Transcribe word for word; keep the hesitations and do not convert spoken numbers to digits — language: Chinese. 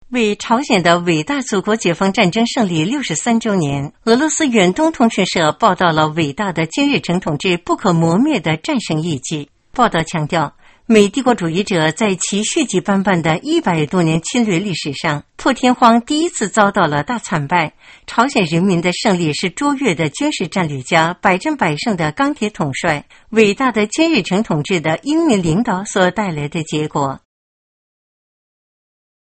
为朝鲜的伟大祖国解放战争胜利六十三周年，俄罗斯远东通讯社报道了伟大的金日成同志不可磨灭的战胜业绩。报道强调，美帝国主义者在其血迹斑斑的一百多年侵略历史上，破天荒第一次遭到了大惨败。朝鲜人民的胜利是卓越的军事战略家、百战百胜的钢铁统帅、伟大的金日成同志的英明领导所带来的结果。